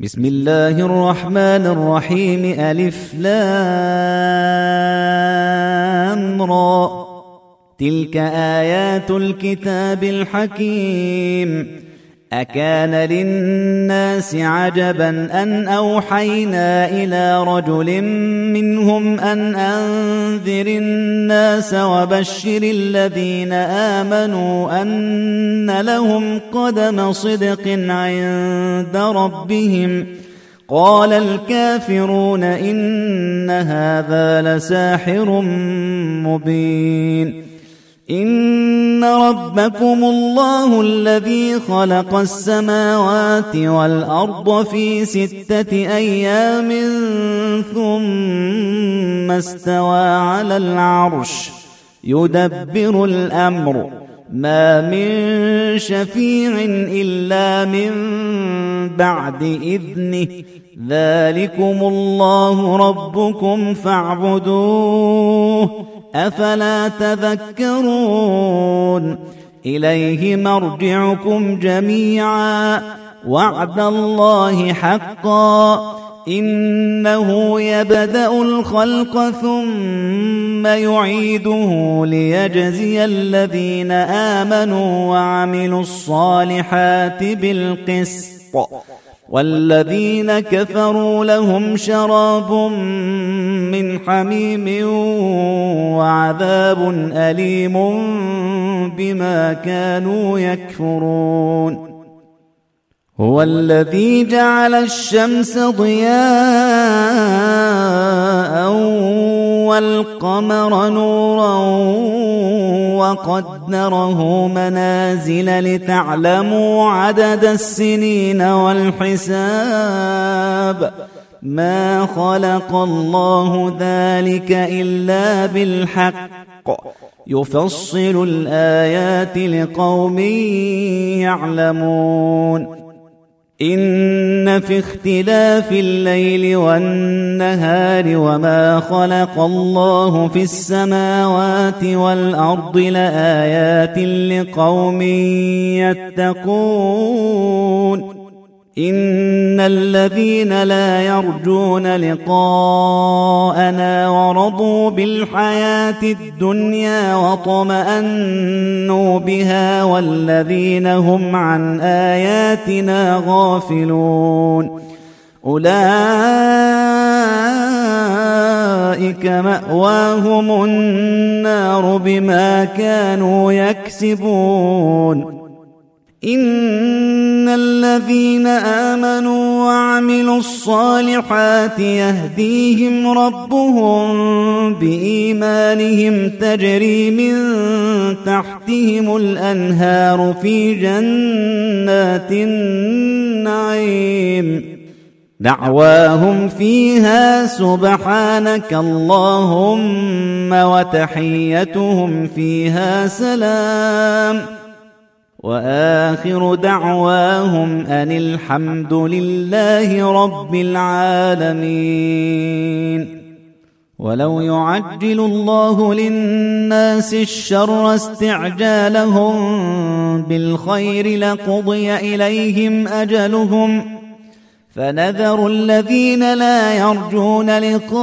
بسم الله الرحمن الرحيم. ألف لام را. تلك آيات الكتاب الحكيم. أكان للناس عجبا أن أوحينا إلى رجل منهم أن أنذر الناس وبشر الذين آمنوا أن لهم قدم صدق عند ربهم. قال الكافرون إن هذا لساحر مبين. إن ربكم الله الذي خلق السماوات والأرض في 6 أيام ثم استوى على العرش يدبر الأمر ما من شفيع إلا من بعد إذنه ذلكم الله ربكم فاعبدوه أفلا تذكرون. إليه مرجعكم جميعا وعد الله حقا إنه يبدأ الخلق ثم يعيده ليجزي الذين آمنوا وعملوا الصالحات بالقسط والذين كفروا لهم شراب من حميم وعذاب أليم بما كانوا يكفرون. هو الذي جعل الشمس ضياء والقمر نورا وقدره منازل لتعلموا عدد السنين والحساب ما خلق الله ذلك إلا بالحق يفصل الآيات لقوم يعلمون. إن في اختلاف الليل والنهار وما خلق الله في السماوات والأرض لآيات لقوم يتقون. إن الذين لا يرجون لقاءنا ورضوا بالحياة الدنيا واطمأنوا بها والذين هم عن آياتنا غافلون أولئك مأواهم النار بما كانوا يكسبون. إن الذين آمنوا وعملوا الصالحات يهديهم ربهم بإيمانهم تجري من تحتهم الأنهار في جنات النعيم دعواهم فيها سبحانك اللهم وتحيتهم فيها سلام وآخر دعواهم أن الحمد لله رب العالمين. ولو يعجل الله للناس الشر استعجالهم بالخير لقضي إليهم أجلهم فنذر الذين لا يرجون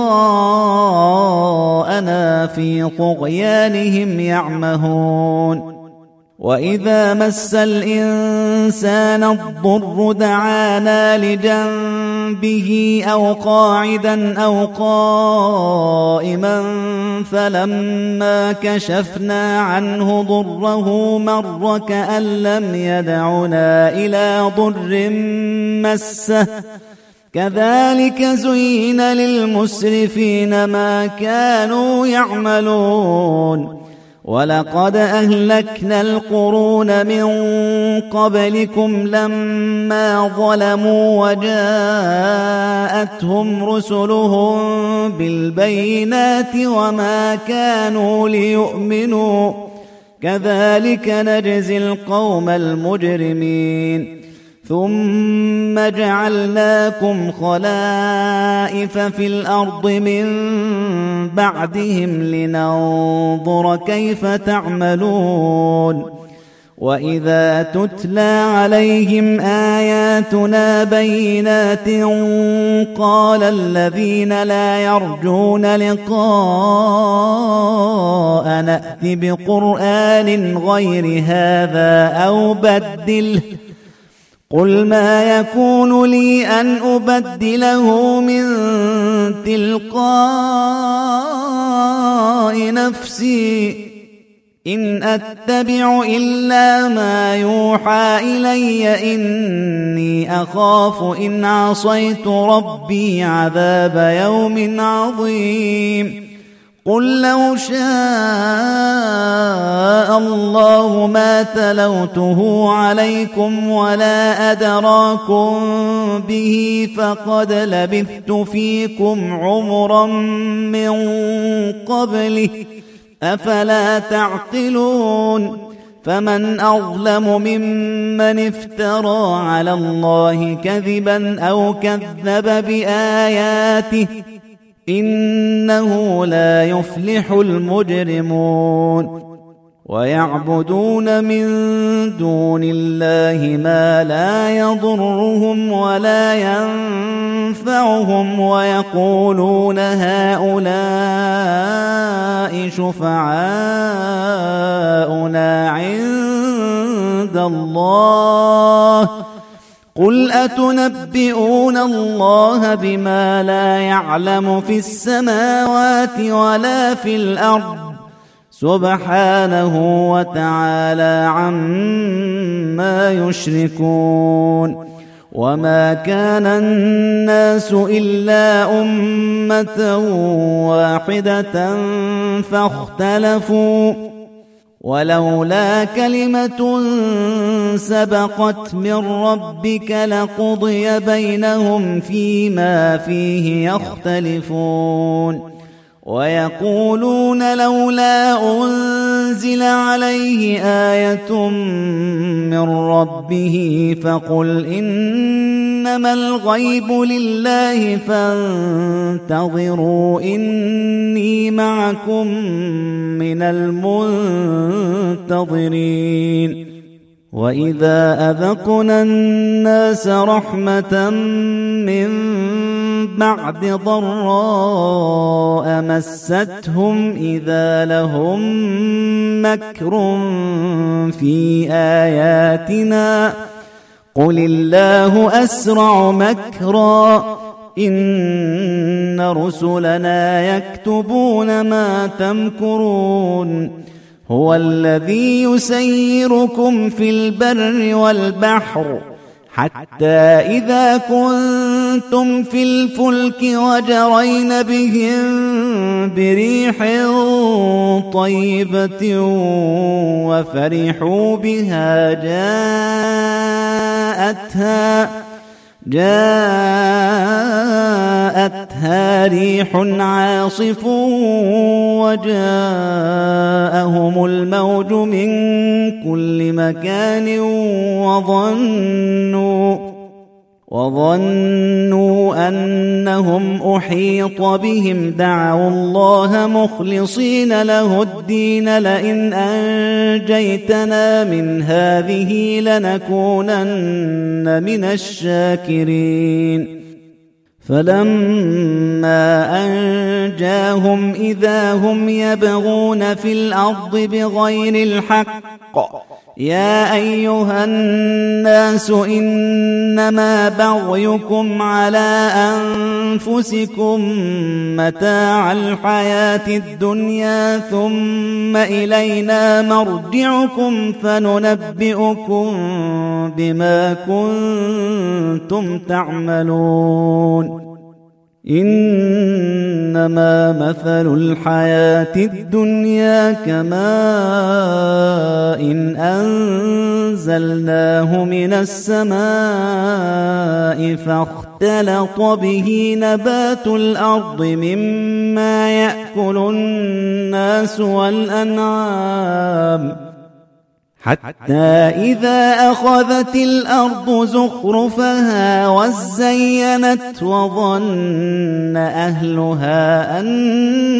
لقاءنا في طغيانهم يعمهون. وإذا مس الإنسان الضر دعانا لجنبه أو قاعدا أو قائما فلما كشفنا عنه ضره مر كأن لم يدعنا إلى ضر مسه كذلك زين للمسرفين ما كانوا يعملون. ولقد أهلكنا القرون من قبلكم لما ظلموا وجاءتهم رسلهم بالبينات وما كانوا ليؤمنوا كذلك نجزي القوم المجرمين. ثم جعلناكم خلائف في الأرض من بعدهم لننظر كيف تعملون وإذا تتلى عليهم آياتنا بينات قال الذين لا يرجون لقاء نأت بقرآن غير هذا أو بدله قل ما يكون لي أن أبدله من تلقاء نفسي إن أتبع إلا ما يوحى إلي إني أخاف إن عصيت ربي عذاب يوم عظيم قل لو شاء الله ما تلوته عليكم ولا أدراكم به فقد لبثت فيكم عمرا من قبله أفلا تعقلون فمن أظلم ممن افترى على الله كذبا أو كذب بآياته إنه لا يفلح المجرمون ويعبدون من دون الله ما لا يضرهم ولا ينفعهم ويقولون هؤلاء شفعاؤنا عند الله قل أتنبئون الله بما لا يعلم في السماوات ولا في الأرض سبحانه وتعالى عما يشركون وما كان الناس إلا أمة واحدة فاختلفوا ولولا كلمة سبقت من ربك لقضي بينهم فيما فيه يختلفون ويقولون لولا أنزل عليه آية من ربه فقل إنما الغيب لله فانتظروا إني معكم من المنتظرين وإذا أذقنا الناس رحمة من بعد ضراء مستهم إذا لهم مكر في آياتنا قل الله أسرع مكرا إن رسلنا يكتبون ما تمكرون هو الذي يسيركم في البر والبحر حتى إذا كنتم في الفلك وجرين بهم بريح طيبة وفرحوا بها جاءتها ريح عاصف وجاءهم الموج من كل مكان وظنوا أنهم أحيط بهم دعوا الله مخلصين له الدين لئن أنجيتنا من هذه لنكونن من الشاكرين فلما أنجاهم إذا هم يبغون في الأرض بغير الحق يا أيها الناس إنما بغيكم على أنفسكم متاع الحياة الدنيا ثم إلينا مرجعكم فننبئكم بما كنتم تعملون إنما مثل الحياة الدنيا كماء إن أنزلناه من السماء فاختلط به نبات الأرض مما يأكل الناس والأنعام حتى إذا أخذت الأرض زخرفها وزينت وظن أهلها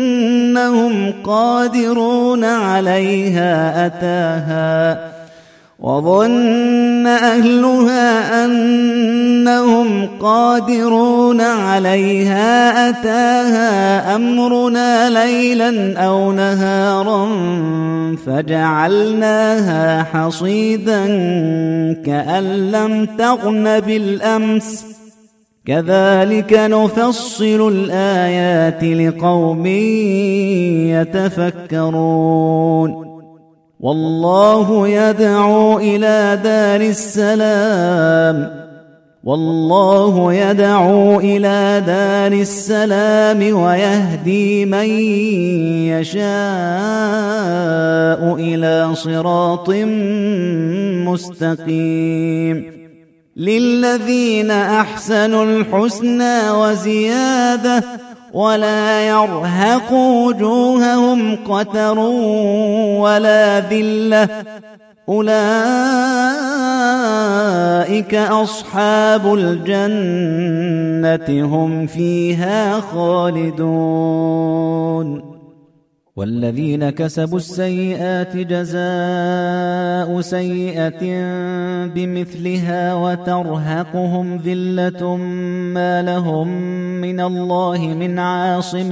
أنهم قادرون عليها وظن أهلها أنهم قادرون عليها أتاها أمرنا ليلا أو نهارا فجعلناها حصيدا كأن لم تغن بالأمس كذلك نفصل الآيات لقوم يتفكرون والله يدعو إلى دار السلام ويهدي من يشاء إلى صراط مستقيم للذين أحسنوا الحسنى وزيادة ولا يرهق وجوههم قتر ولا ذلة أولئك أصحاب الجنة هم فيها خالدون والذين كسبوا السيئات جزاء سيئة بمثلها وترهقهم ذلة ما لهم من الله من عاصم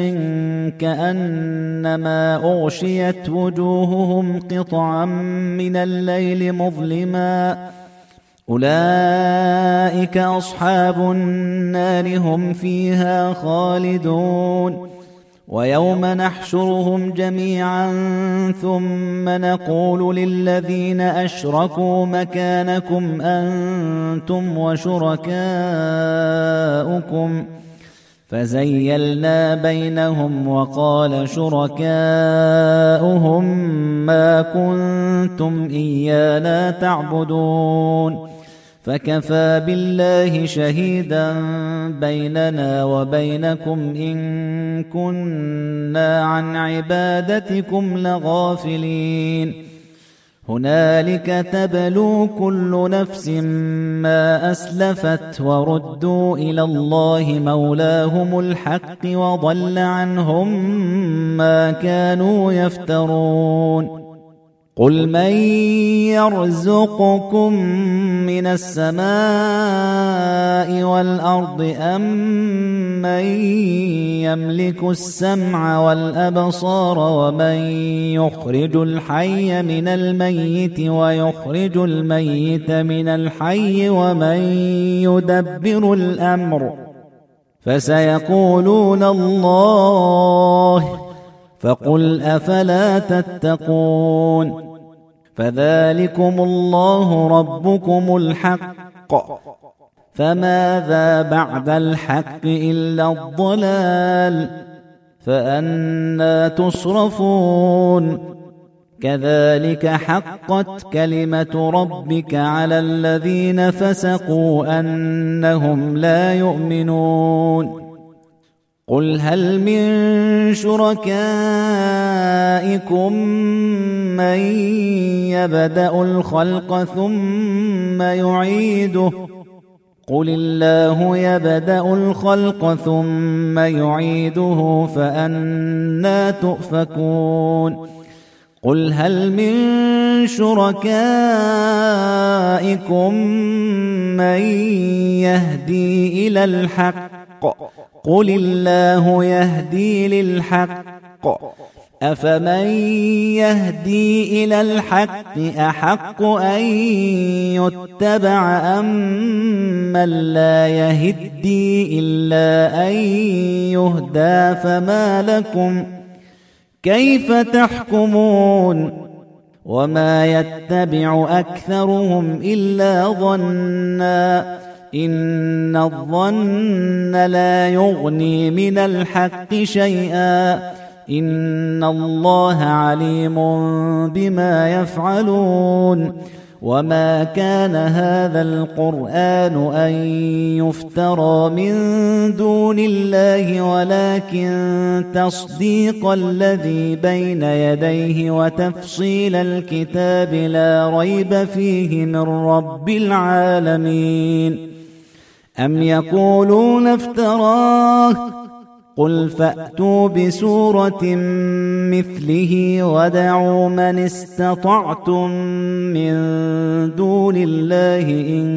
كأنما أغشيت وجوههم قطعا من الليل مظلما أولئك أصحاب النار هم فيها خالدون ويوم نحشرهم جميعا ثم نقول للذين أشركوا مكانكم أنتم وشركاؤكم فزيلنا بينهم وقال شركاؤهم ما كنتم إيانا تعبدون فكفى بالله شهيدا بيننا وبينكم إن كنا عن عبادتكم لغافلين هنالك تبلو كل نفس ما أسلفت وردوا إلى الله مولاهم الحق وضل عنهم ما كانوا يفترون قل من يرزقكم من السماء والأرض أم من يملك السمع والأبصار ومن يخرج الحي من الميت ويخرج الميت من الحي ومن يدبر الأمر فسيقولون الله فقل أفلا تتقون فذلكم الله ربكم الحق فماذا بعد الحق إلا الضلال فأنى تصرفون كذلك حقت كلمة ربك على الذين فسقوا أنهم لا يؤمنون قل هل من شركائكم من يبدأ الخلق ثم يعيده قل الله يبدأ الخلق ثم يعيده فأنى تؤفكون قل هل من شركائكم من يهدي إلى الحق قل الله يهدي للحق أفمن يهدي إلى الحق أحق أن يتبع أم من لا يهدي إلا أن يهدى فما لكم كيف تحكمون وما يتبع أكثرهم إلا ظنّا إن الظن لا يغني من الحق شيئا إن الله عليم بما يفعلون وما كان هذا القرآن أن يفترى من دون الله ولكن تصديق الذي بين يديه وتفصيل الكتاب لا ريب فيه من رب العالمين أم يقولون افتراه قل فأتوا بسورة مثله وادعوا من استطعتم من دون الله إن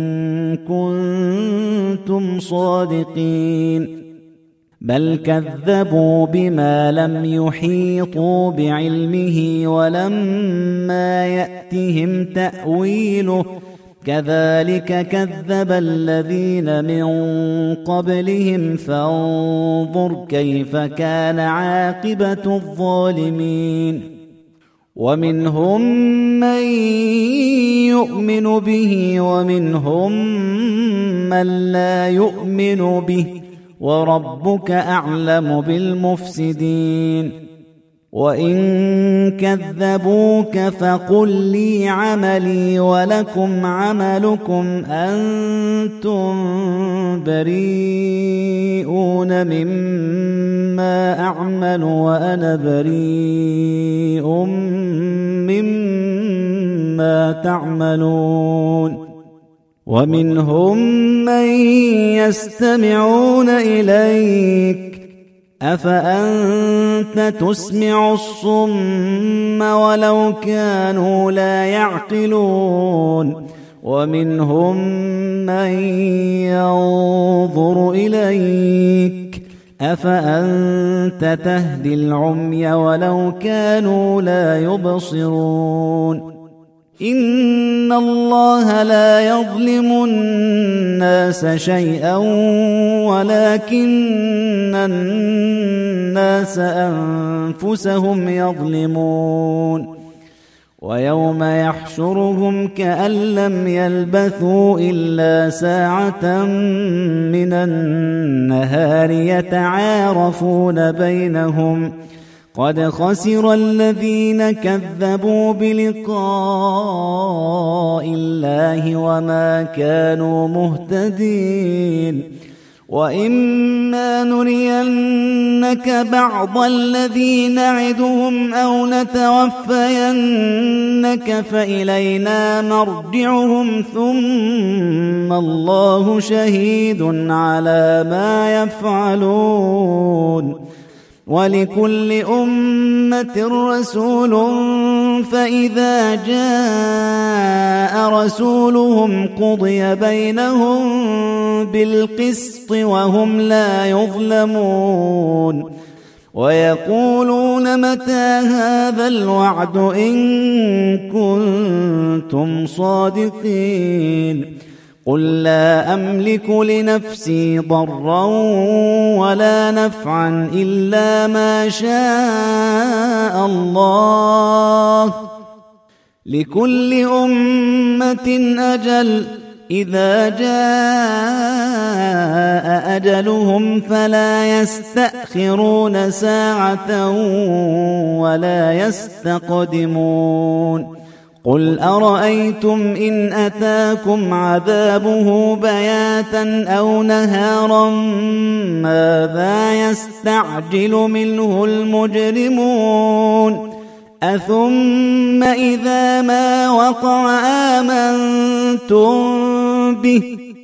كنتم صادقين بل كذبوا بما لم يحيطوا بعلمه ولما يأتهم تأويله كذلك كذب الذين من قبلهم فانظر كيف كان عاقبة الظالمين ومنهم من يؤمن به ومنهم من لا يؤمن به وربك أعلم بالمفسدين وإن كذبوك فقل لي عملي ولكم عملكم أنتم بريئون مما أعمل وأنا بريء مما تعملون ومنهم من يستمعون إليك أفأنت تسمع الصم ولو كانوا لا يعقلون ومنهم من ينظر إليك أفأنت تهدي العمي ولو كانوا لا يبصرون إن الله لا يظلم الناس شيئا ولكن الناس أنفسهم يظلمون ويوم يحشرهم كأن لم يلبثوا إلا ساعة من النهار يتعارفون بينهم قد خسر الذين كذبوا بلقاء الله وما كانوا مهتدين وإما نرينك بعض الذي نعدهم أو نتوفينك فإلينا مرجعهم ثم الله شهيد على ما يفعلون ولكل أمة رسول فإذا جاء رسولهم قضي بينهم بالقسط وهم لا يظلمون ويقولون متى هذا الوعد إن كنتم صادقين قل لا أملك لنفسي ضرا ولا نفعا إلا ما شاء الله لكل أمة أجل إذا جاء أجلهم فلا يستأخرون ساعة ولا يستقدمون قل أرأيتم إن أتاكم عذابه بياتا أو نهارا ماذا يستعجل منه المجرمون أثم إذا ما وقع آمنتم به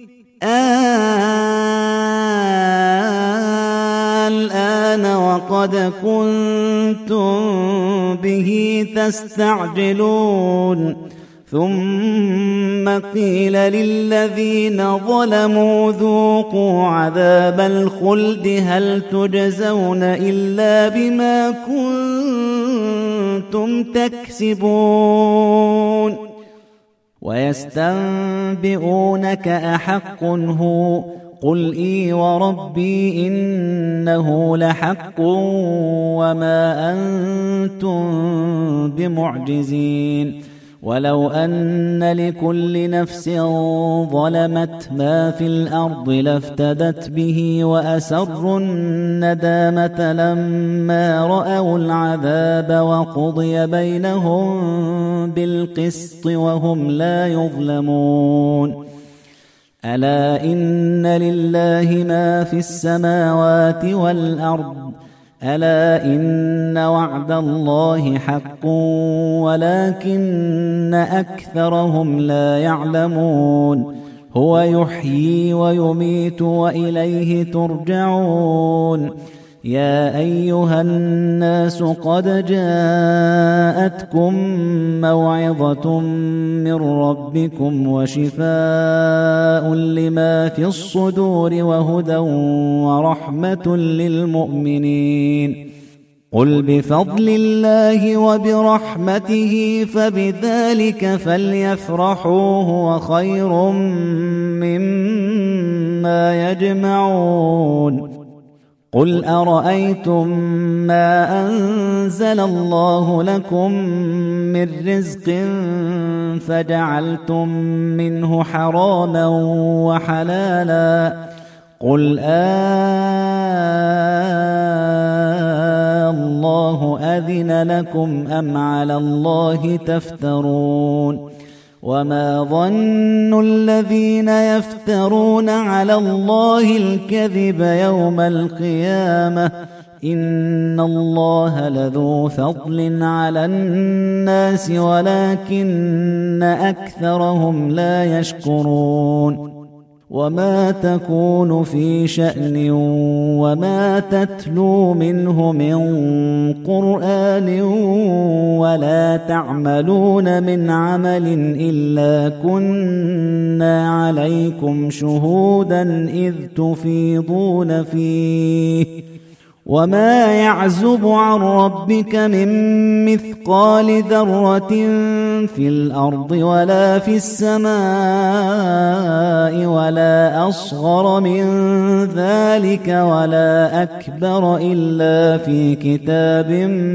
الآن وقد كنتم به تستعجلون ثم قيل للذين ظلموا ذوقوا عذاب الخلد هل تجزون إلا بما كنتم تكسبون ويستنبئونك أحق هو قل إي وربي إنه لحق وما أنتم بمعجزين ولو أن لكل نفس ظلمت ما في الأرض لافتدت به وأسروا الندامة لما رأوا العذاب وقضي بينهم بالقسط وهم لا يظلمون ألا إن لله ما في السماوات والأرض ألا إن وعد الله حق ولكن أكثرهم لا يعلمون هو يحيي ويميت وإليه ترجعون يا أيها الناس قد جاءتكم موعظة من ربكم وشفاء لما في الصدور وهدى ورحمة للمؤمنين. قل بفضل الله وبرحمته فبذلك فليفرحوا هو خير مما يجمعون. قل أرأيتم ما أنزل الله لكم من رزق فجعلتم منه حراما وحلالا قل الله أذن لكم أم على الله تفترون. وما ظن الذين يفترون على الله الكذب يوم القيامة إن الله لذو فضل على الناس ولكن أكثرهم لا يشكرون. وما تكون في شأن وما تتلو منه من قرآن ولا تعملون من عمل إلا كنا عليكم شهودا إذ تفيضون فيه. وما يعزب عن ربك من مثقال ذرة في الأرض ولا في السماء ولا أصغر من ذلك ولا أكبر إلا في كتاب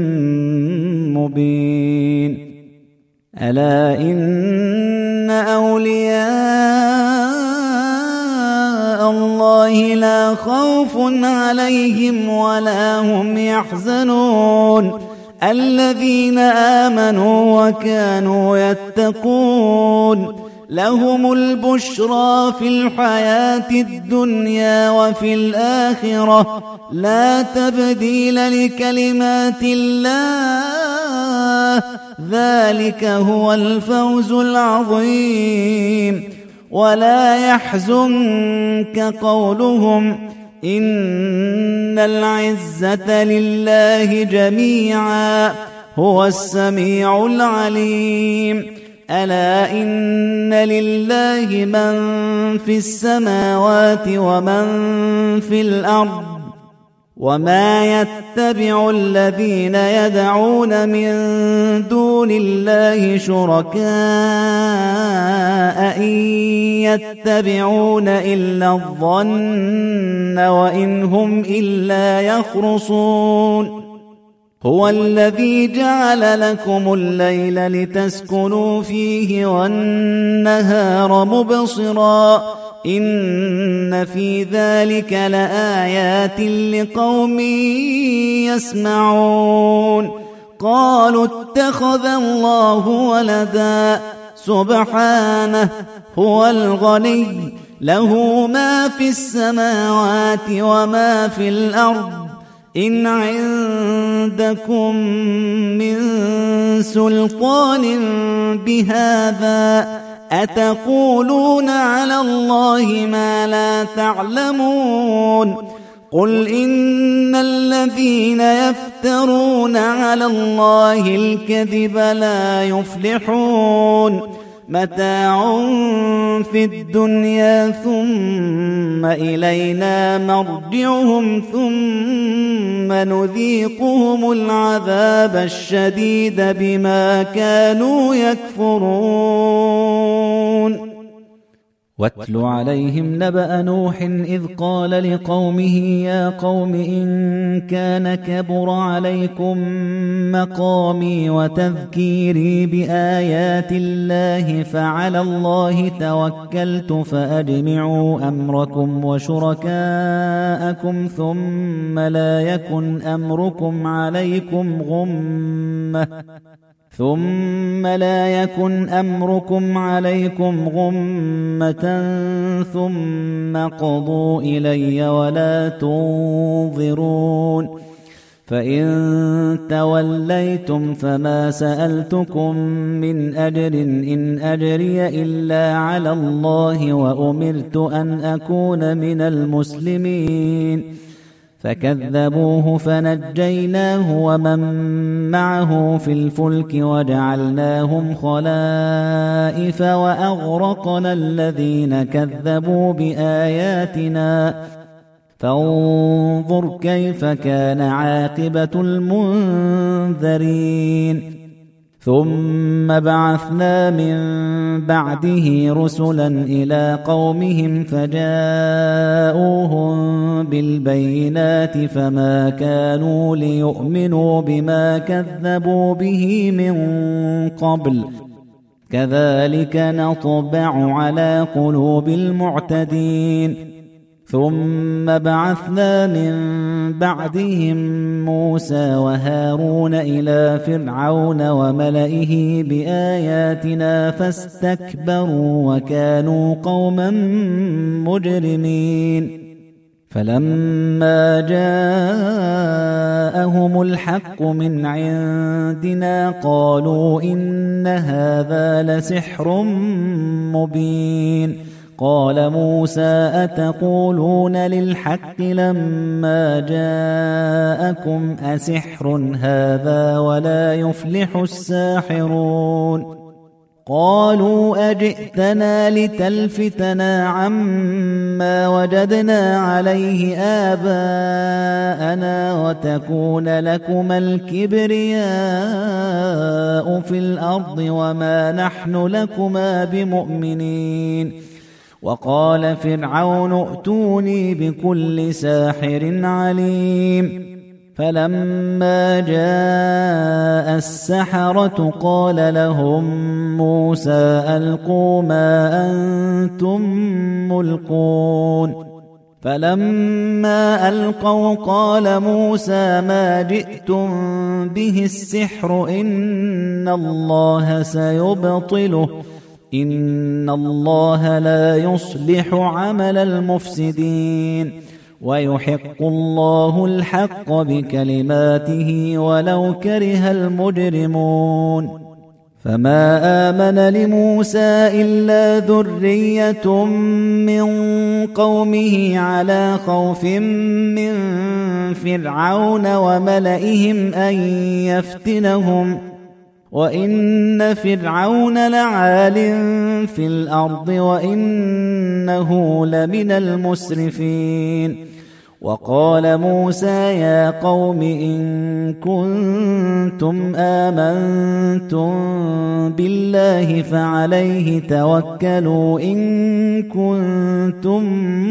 مبين. ألا إن أولياء الله لا خوف عليهم ولا هم يحزنون الذين آمنوا وكانوا يتقون. لهم البشرى في الحياة الدنيا وفي الآخرة لا تبديل لكلمات الله ذلك هو الفوز العظيم. ولا يحزنك قولهم إن العزة لله جميعا هو السميع العليم. ألا إن لله من في السماوات ومن في الأرض وما يتبع الذين يدعون من دون الله شركاء إن يتبعون إلا الظن وإن هم إلا يخرصون. هو الذي جعل لكم الليل لتسكنوا فيه والنهار مبصرا إن في ذلك لآيات لقوم يسمعون. قالوا اتخذ الله ولدا سبحانه هو الغني له ما في السماوات وما في الأرض إن عندكم من سلطان بهذا أتقولون على الله ما لا تعلمون. قل إن الذين يفترون على الله الكذب لا يفلحون. متاع في الدنيا ثم إلينا مرجعهم ثم نذيقهم العذاب الشديد بما كانوا يكفرون. واتل عليهم نبأ نوح إذ قال لقومه يا قوم إن كان كبر عليكم مقامي وتذكيري بآيات الله فعلى الله توكلت فأجمعوا أمركم وشركاءكم ثم لا يكن أمركم عليكم غمة ثم قضوا إلي ولا تنظرون. فإن توليتم فما سألتكم من أجر إن أجري إلا على الله وأمرت أن أكون من المسلمين. فكذبوه فنجيناه ومن معه في الفلك وجعلناهم خلائف وأغرقنا الذين كذبوا بآياتنا فانظر كيف كان عاقبة المنذرين ثم بعثنا من بعده رسلا إلى قومهم فجاءوهم بالبينات فما كانوا ليؤمنوا بما كذبوا به من قبل كذلك نطبع على قلوب المعتدين ثم بعثنا من بعدهم موسى وهارون إلى فرعون وملئه بآياتنا فاستكبروا وكانوا قوما مجرمين فلما جاءهم الحق من عندنا قالوا إن هذا لسحر مبين قال موسى أتقولون للحق لما جاءكم أسحر هذا ولا يفلح الساحرون قالوا أجئتنا لتلفتنا عما وجدنا عليه آباءنا وتكون لكما الكبرياء في الأرض وما نحن لكما بمؤمنين وقال فرعون ائتوني بكل ساحر عليم فلما جاء السحرة قال لهم موسى ألقوا ما أنتم ملقون فلما ألقوا قال موسى ما جئتم به السحر إن الله سيبطله إن الله لا يصلح عمل المفسدين ويحق الله الحق بكلماته ولو كره المجرمون فما آمن لموسى إلا ذرية من قومه على خوف من فرعون وملئهم أن يفتنهم وإن فرعون لعال في الأرض وإنه لمن المسرفين وقال موسى يا قوم إن كنتم آمنتم بالله فعليه توكلوا إن كنتم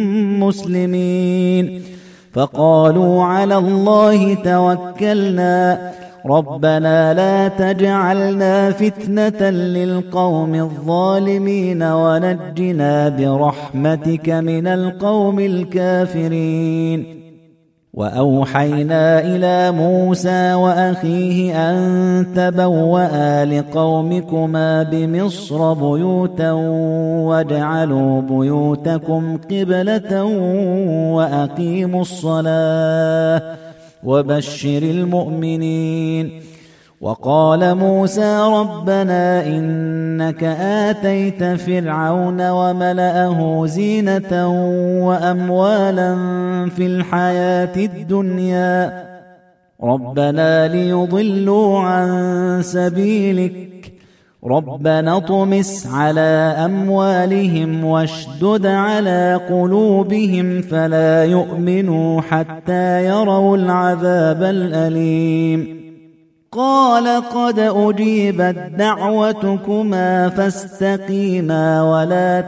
مسلمين فقالوا على الله توكلنا ربنا لا تجعلنا فتنة للقوم الظالمين ونجنا برحمتك من القوم الكافرين وأوحينا إلى موسى وأخيه أن تبوأ لقومكما بمصر بيوتا واجعلوا بيوتكم قبلة وأقيموا الصلاة وبشر المؤمنين وقال موسى ربنا إنك آتيت فرعون وملأه زينة وأموالا في الحياة الدنيا ربنا ليضلوا عن سبيلك ربنا اطمس على أموالهم واشدد على قلوبهم فلا يؤمنوا حتى يروا العذاب الأليم قال قد أجيبت دعوتكما فاستقيما ولا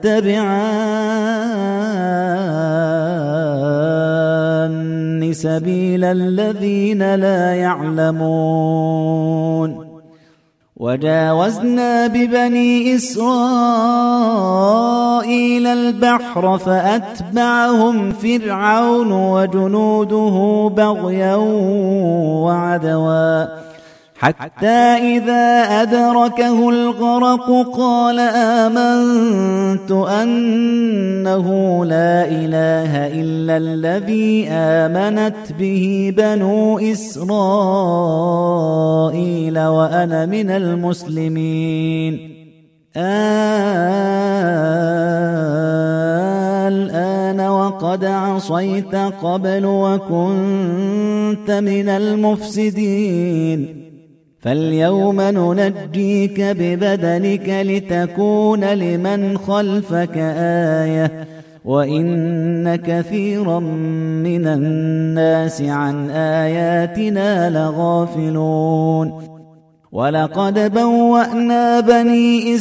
تتبعان سبيل الذين لا يعلمون وجاوزنا ببني إسرائيل البحر فأتبعهم فرعون وجنوده بغيا وعدوا حتى إذا أدركه الغرق قال آمنت أنه لا إله إلا الذي آمنت به بنو إسرائيل وأنا من المسلمين الآن وقد عصيت قبل وكنت من المفسدين فاليوم ننجيك ببدنك لتكون لمن خلفك آية وإن كثيرا من الناس عن آياتنا لغافلون ولقد بوأنا بني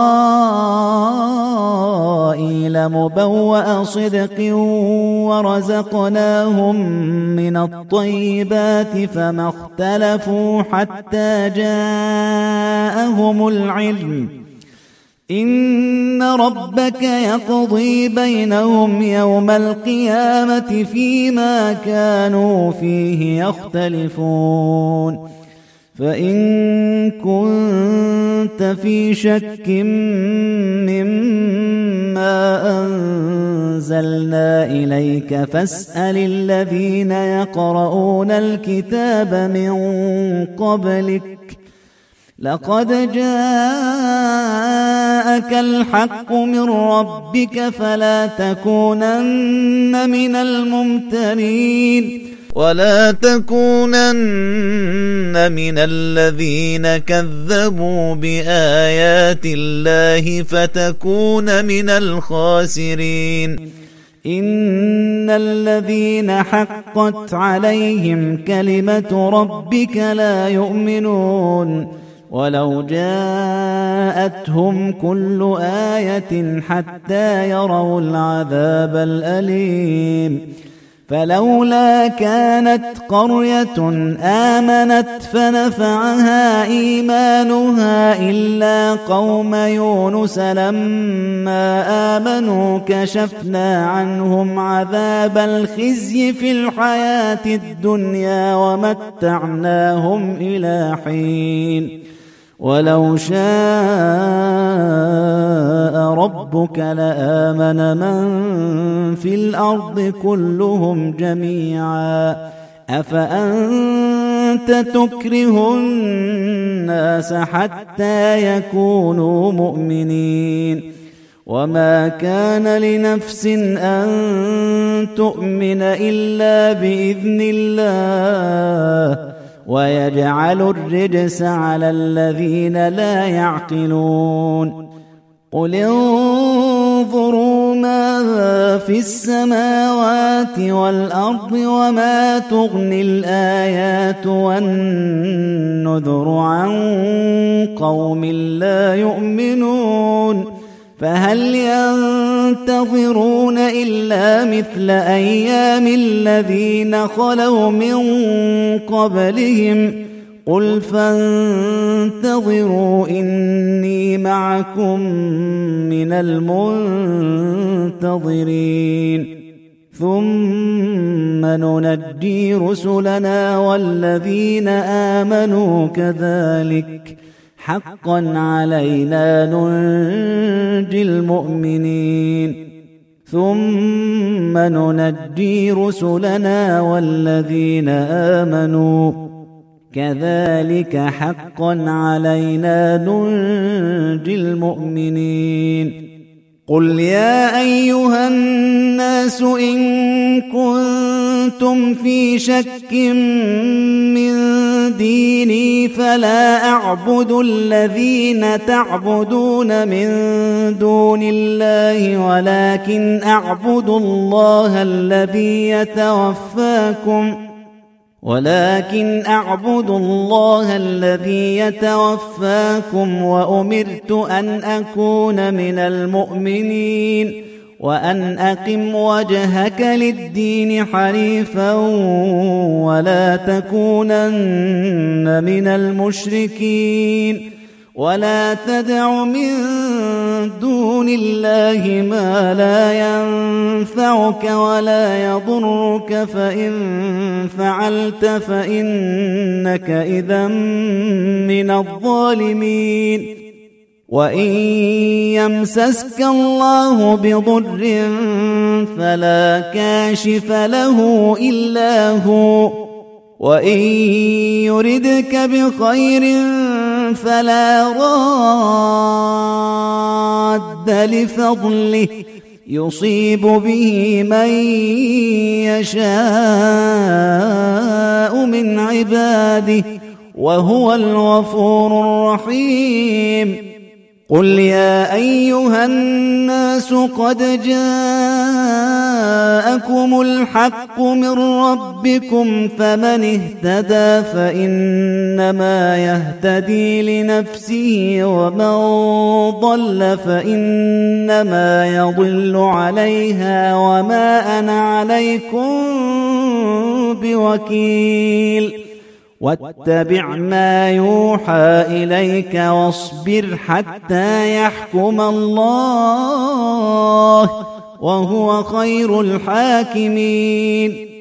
إسرائيل مبوأ صدق ورزقناهم من الطيبات فما اختلفوا حتى جاءهم العلم إن ربك يقضي بينهم يوم القيامة فيما كانوا فيه يختلفون فإن كنت في شك مما أنزلنا إليك فاسأل الذين يقرؤون الكتاب من قبلك لقد جاءك الحق من ربك فلا تكونن من الممترين ولا تكونن من الذين كذبوا بآيات الله فتكون من الخاسرين إن الذين حقت عليهم كلمة ربك لا يؤمنون ولو جاءتهم كل آية حتى يروا العذاب الأليم فلولا كانت قرية آمنت فنفعها إيمانها إلا قوم يونس لما آمنوا كشفنا عنهم عذاب الخزي في الحياة الدنيا ومتعناهم إلى حين ولو شاء ربك لآمن من في الأرض كلهم جميعا أفأنت تكره الناس حتى يكونوا مؤمنين وما كان لنفس أن تؤمن إلا بإذن الله ويجعل الرجس على الذين لا يعقلون قل انظروا ماذا في السماوات والأرض وما تغني الآيات والنذر عن قوم لا يؤمنون فهل ينتظرون إلا مثل أيام الذين خلوا من قبلهم قل فانتظروا إني معكم من المنتظرين ثم ننجي رسلنا والذين آمنوا كذلك حقا علينا ننجي المؤمنين ثم ننجي رسلنا والذين آمنوا كذلك حقا علينا ننجي المؤمنين قل يا أيها الناس إن كنتم في شك من ديني فلا أعبد الذين تعبدون من دون الله ولكن أعبد الله الذي يتوفاكم وأمرت أن أكون من المؤمنين وأن أقم وجهك للدين حنيفا ولا تكونن من المشركين ولا تدع من دون الله ما لا ينفعك ولا يضرك فإن فعلت فإنك إذا من الظالمين وإن يمسسك الله بضر فلا كاشف له إلا هو وإن يردك بخير فلا راد لفضله يصيب به من يشاء من عباده وهو الغفور الرحيم. قل يا أيها الناس قد جاءكم الحق من ربكم فمن اهتدى فإنما يهتدي لنفسه ومن ضل فإنما يضل عليها وما أنا عليكم بوكيل. واتبع ما يوحى إليك واصبر حتى يحكم الله وهو خير الحاكمين.